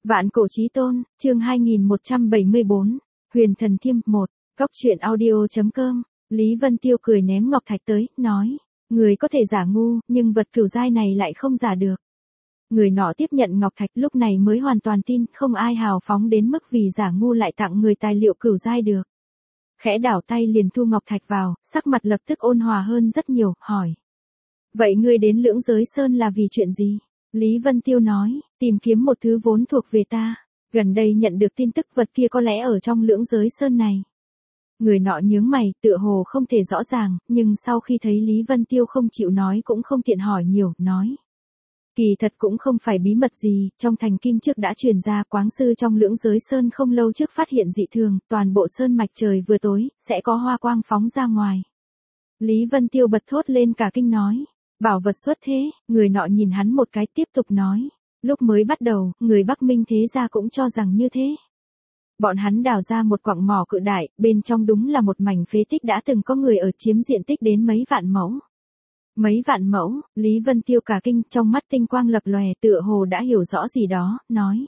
Vạn cổ chí tôn, chương 2174, Huyền Thần Thiêm 1, Cóc truyện audio.com, Lý Vân Tiêu cười ném ngọc thạch tới, nói, người có thể giả ngu, nhưng vật cửu giai này lại không giả được. Người nọ tiếp nhận ngọc thạch lúc này mới hoàn toàn tin, không ai hào phóng đến mức vì giả ngu lại tặng người tài liệu cửu giai được. Khẽ đảo tay liền thu ngọc thạch vào, sắc mặt lập tức ôn hòa hơn rất nhiều, hỏi. Vậy ngươi đến Lưỡng Giới Sơn là vì chuyện gì? Lý Vân Tiêu nói, tìm kiếm một thứ vốn thuộc về ta. Gần đây nhận được tin tức vật kia có lẽ ở trong Lưỡng Giới Sơn này. Người nọ nhướng mày, tựa hồ không thể rõ ràng, nhưng sau khi thấy Lý Vân Tiêu không chịu nói cũng không tiện hỏi nhiều, nói. Kỳ thật cũng không phải bí mật gì, trong thành Kim trước đã truyền ra quáng sư trong Lưỡng Giới Sơn không lâu trước phát hiện dị thường, toàn bộ sơn mạch trời vừa tối, sẽ có hoa quang phóng ra ngoài. Lý Vân Tiêu bật thốt lên cả kinh nói. Bảo vật xuất thế, người nọ nhìn hắn một cái tiếp tục nói. Lúc mới bắt đầu, người Bắc Minh thế gia cũng cho rằng như thế. Bọn hắn đào ra một quặng mỏ cự đại, bên trong đúng là một mảnh phế tích đã từng có người ở chiếm diện tích đến mấy vạn mẫu. Mấy vạn mẫu, Lý Vân Tiêu cả kinh, trong mắt tinh quang lập lòe, tựa hồ đã hiểu rõ gì đó, nói.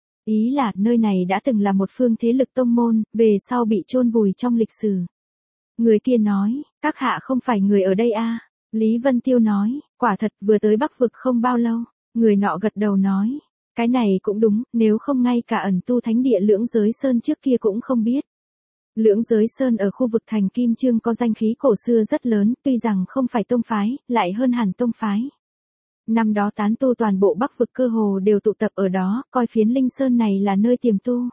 Ý là, nơi này đã từng là một phương thế lực tông môn, về sau bị chôn vùi trong lịch sử. Người kia nói, các hạ không phải người ở đây à? Lý Vân Tiêu nói, quả thật vừa tới Bắc vực không bao lâu. Người nọ gật đầu nói, cái này cũng đúng, nếu không ngay cả ẩn tu thánh địa Lưỡng Giới Sơn trước kia cũng không biết. Lưỡng Giới Sơn ở khu vực thành Kim Chương có danh khí cổ xưa rất lớn, tuy rằng không phải tông phái, lại hơn hẳn tông phái. Năm đó tán tu toàn bộ Bắc vực cơ hồ đều tụ tập ở đó, coi phiến Linh Sơn này là nơi tiềm tu.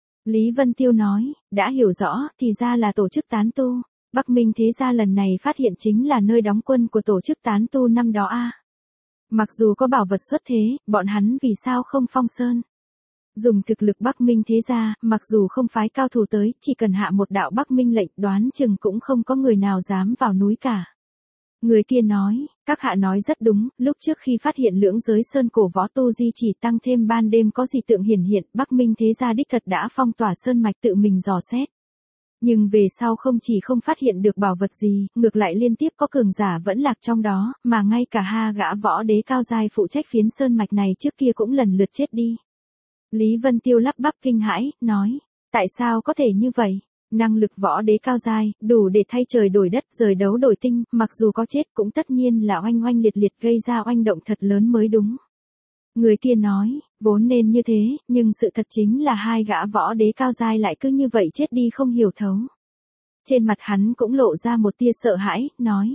Lý Vân Tiêu nói, đã hiểu rõ, thì ra là tổ chức tán tu. Bắc Minh thế gia lần này phát hiện chính là nơi đóng quân của tổ chức tán tu năm đó a. Mặc dù có bảo vật xuất thế, bọn hắn vì sao không phong sơn? Dùng thực lực Bắc Minh thế gia, mặc dù không phái cao thủ tới, chỉ cần hạ một đạo Bắc Minh lệnh, đoán chừng cũng không có người nào dám vào núi cả. Người kia nói, các hạ nói rất đúng, lúc trước khi phát hiện Lưỡng Giới Sơn cổ võ tu di chỉ tăng thêm ban đêm có dị tượng hiển hiện, Bắc Minh thế gia đích thật đã phong tỏa sơn mạch tự mình dò xét. Nhưng về sau không chỉ không phát hiện được bảo vật gì, ngược lại liên tiếp có cường giả vẫn lạc trong đó, mà ngay cả ha gã võ đế cao giai phụ trách phiến sơn mạch này trước kia cũng lần lượt chết đi. Lý Vân Tiêu lắp bắp kinh hãi, nói, tại sao có thể như vậy? Năng lực võ đế cao giai, đủ để thay trời đổi đất, rời đấu đổi tinh, mặc dù có chết cũng tất nhiên là oanh oanh liệt liệt gây ra oanh động thật lớn mới đúng. Người kia nói, vốn nên như thế, nhưng sự thật chính là hai gã võ đế cao giai lại cứ như vậy chết đi không hiểu thấu. Trên mặt hắn cũng lộ ra một tia sợ hãi, nói.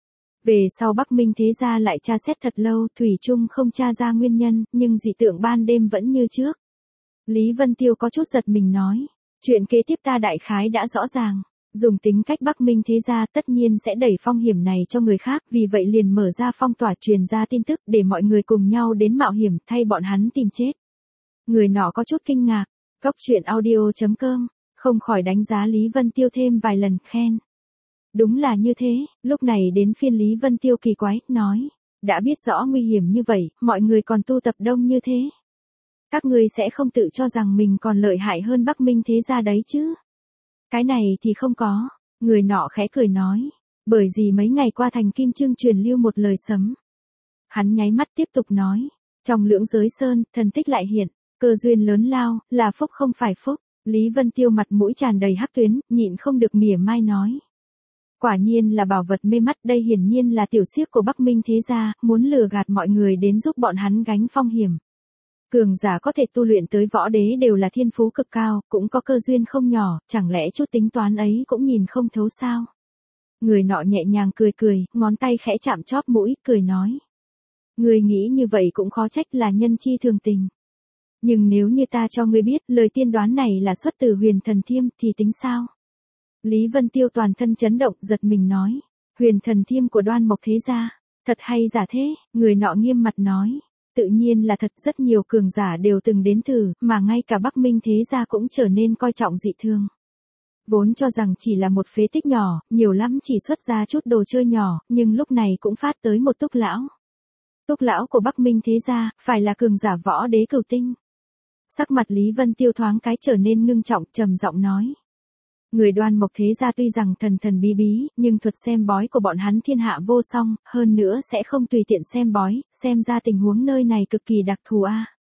Về sau Bắc Minh thế gia lại tra xét thật lâu, thủy chung không tra ra nguyên nhân, nhưng dị tượng ban đêm vẫn như trước. Lý Vân Tiêu có chút giật mình nói, chuyện kế tiếp ta đại khái đã rõ ràng. Dùng tính cách Bắc Minh thế gia tất nhiên sẽ đẩy phong hiểm này cho người khác, vì vậy liền mở ra phong tỏa truyền ra tin tức để mọi người cùng nhau đến mạo hiểm thay bọn hắn tìm chết. Người nọ có chút kinh ngạc, Cóc truyện audio.com, không khỏi đánh giá Lý Vân Tiêu thêm vài lần, khen. Đúng là như thế, lúc này đến phiên Lý Vân Tiêu kỳ quái, nói, đã biết rõ nguy hiểm như vậy, mọi người còn tu tập đông như thế. Các ngươi sẽ không tự cho rằng mình còn lợi hại hơn Bắc Minh thế gia đấy chứ? Cái này thì không có, người nọ khẽ cười nói, bởi vì mấy ngày qua thành Kim Chương truyền lưu một lời sấm. Hắn nháy mắt tiếp tục nói, trong Lưỡng Giới Sơn, thần tích lại hiện, cơ duyên lớn lao, là phúc không phải phúc. Lý Vân Tiêu mặt mũi tràn đầy hắc tuyến, nhịn không được mỉa mai nói. Quả nhiên là bảo vật mê mắt, đây hiển nhiên là tiểu xiếc của Bắc Minh thế gia, muốn lừa gạt mọi người đến giúp bọn hắn gánh phong hiểm. Cường giả có thể tu luyện tới võ đế đều là thiên phú cực cao, cũng có cơ duyên không nhỏ, chẳng lẽ chút tính toán ấy cũng nhìn không thấu sao? Người nọ nhẹ nhàng cười cười, ngón tay khẽ chạm chóp mũi, cười nói. Người nghĩ như vậy cũng khó trách là nhân chi thường tình. Nhưng nếu như ta cho ngươi biết, lời tiên đoán này là xuất từ Huyền Thần Thiêm, thì tính sao? Lý Vân Tiêu toàn thân chấn động, giật mình nói. Huyền Thần Thiêm của Đoan Mộc thế gia, thật hay giả thế? Người nọ nghiêm mặt nói. Tự nhiên là thật, rất nhiều cường giả đều từng đến thử, mà ngay cả Bắc Minh thế gia cũng trở nên coi trọng dị thương. Vốn cho rằng chỉ là một phế tích nhỏ, nhiều lắm chỉ xuất ra chút đồ chơi nhỏ, nhưng lúc này cũng phát tới một túc lão. Túc lão của Bắc Minh thế gia, phải là cường giả võ đế cửu tinh. Sắc mặt Lý Vân Tiêu thoáng cái trở nên ngưng trọng, trầm giọng nói. Người Đoan Mộc thế gia tuy rằng thần thần bí bí, nhưng thuật xem bói của bọn hắn thiên hạ vô song, hơn nữa sẽ không tùy tiện xem bói, xem ra tình huống nơi này cực kỳ đặc thù a.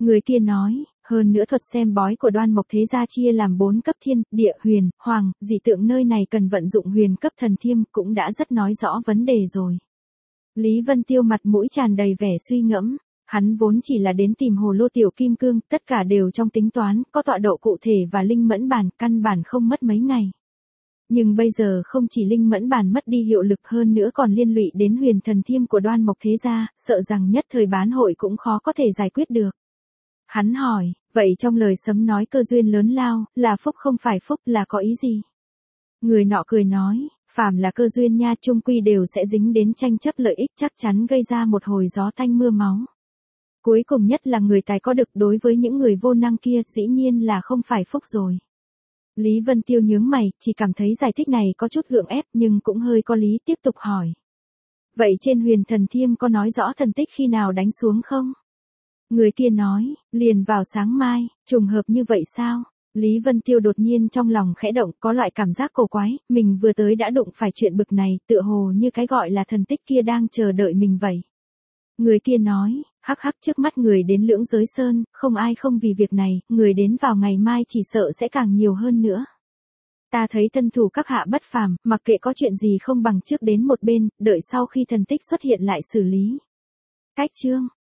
Người kia nói, hơn nữa thuật xem bói của Đoan Mộc Thế Gia chia làm 4 cấp thiên, địa, huyền, hoàng, dị tượng nơi này cần vận dụng huyền cấp thần thiêm cũng đã rất nói rõ vấn đề rồi. Lý Vân Tiêu mặt mũi tràn đầy vẻ suy ngẫm, hắn vốn chỉ là đến tìm hồ lô tiểu kim cương, tất cả đều trong tính toán, có tọa độ cụ thể và linh mẫn bản, căn bản không mất mấy ngày. Nhưng bây giờ không chỉ linh mẫn bản mất đi hiệu lực hơn nữa còn liên lụy đến huyền thần thiêm của Đoan Mộc Thế Gia, sợ rằng nhất thời bán hội cũng khó có thể giải quyết được. Hắn hỏi, vậy trong lời sấm nói cơ duyên lớn lao, là phúc không phải phúc là có ý gì? Người nọ cười nói, phàm là cơ duyên nha chung quy đều sẽ dính đến tranh chấp lợi ích chắc chắn gây ra một hồi gió tanh mưa máu. Cuối cùng nhất là người tài có được đối với những người vô năng kia dĩ nhiên là không phải phúc rồi. Lý Vân Tiêu nhướng mày, chỉ cảm thấy giải thích này có chút gượng ép nhưng cũng hơi có lý tiếp tục hỏi. Vậy trên huyền thần thiêm có nói rõ thần tích khi nào đánh xuống không? Người kia nói, liền vào sáng mai, trùng hợp như vậy sao? Lý Vân Tiêu đột nhiên trong lòng khẽ động có loại cảm giác cổ quái, mình vừa tới đã đụng phải chuyện bực này, tựa hồ như cái gọi là thần tích kia đang chờ đợi mình vậy. Người kia nói, hắc hắc trước mắt người đến Lưỡng Giới Sơn, không ai không vì việc này, người đến vào ngày mai chỉ sợ sẽ càng nhiều hơn nữa. Ta thấy tân thủ các hạ bất phàm, mặc kệ có chuyện gì không bằng trước đến một bên, đợi sau khi thần tích xuất hiện lại xử lý. Cách chương